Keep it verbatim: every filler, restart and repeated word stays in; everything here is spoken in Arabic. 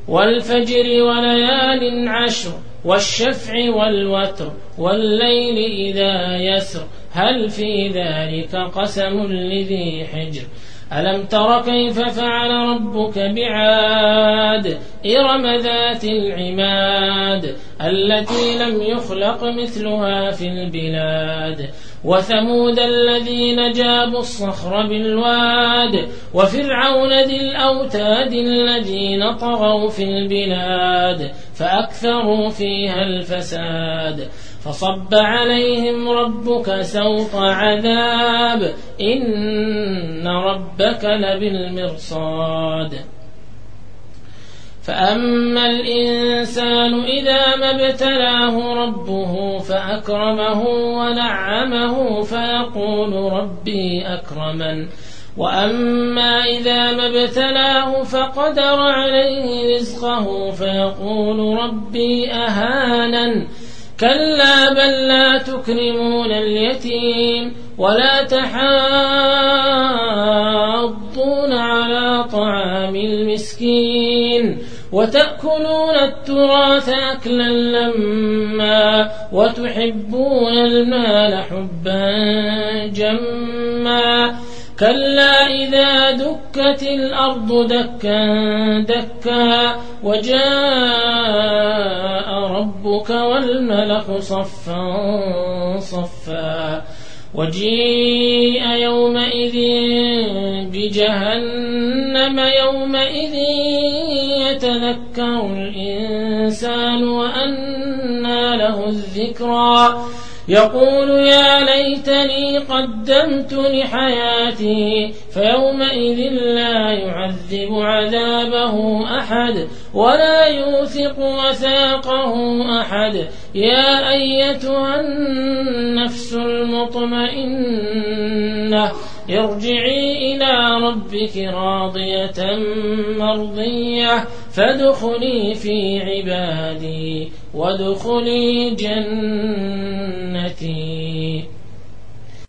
والفجر وليال عشر والشفع والوتر والليل إذا يسر هل في ذلك قسم لذي حجر ألم تر كيف فعل ربك بعاد إرم ذات العماد التي لم يخلق مثلها في البلاد وثمود الذين جابوا الصخر بالواد وفرعون ذي الأوتاد الذين طغوا في البلاد فأكثروا فيها الفساد فصب عليهم ربك سوط عذاب إن ربك لبالمرصاد فأما الإنسان إذا ما ابتلاه ربه فأكرمه ونعمه فيقول ربي أكرمن وأما إذا ما ابتلاه فقدر عليه رزقه فيقول ربي أهانن كلا بل لا تكرمون اليتيم ولا تحاضون على طعام المسكين وتأكلون التراث أكلا لما وتحبون المال حبا جما كلا إذا دكت الأرض دكا دكا وجاء ربك والملك صفا صفا وجيء يومئذ بجهنم يومئذ يتذكر الإنسان وأنى له الذكرى يقول يا ليتني قدمت لحياتي فيومئذ لا يعذب عذابه أحد ولا يوثق وثاقه أحد يا أيتها النفس المطمئنة ارجعي إلى ربك راضية مرضية فادخلي في عبادي وادخلي جنتي.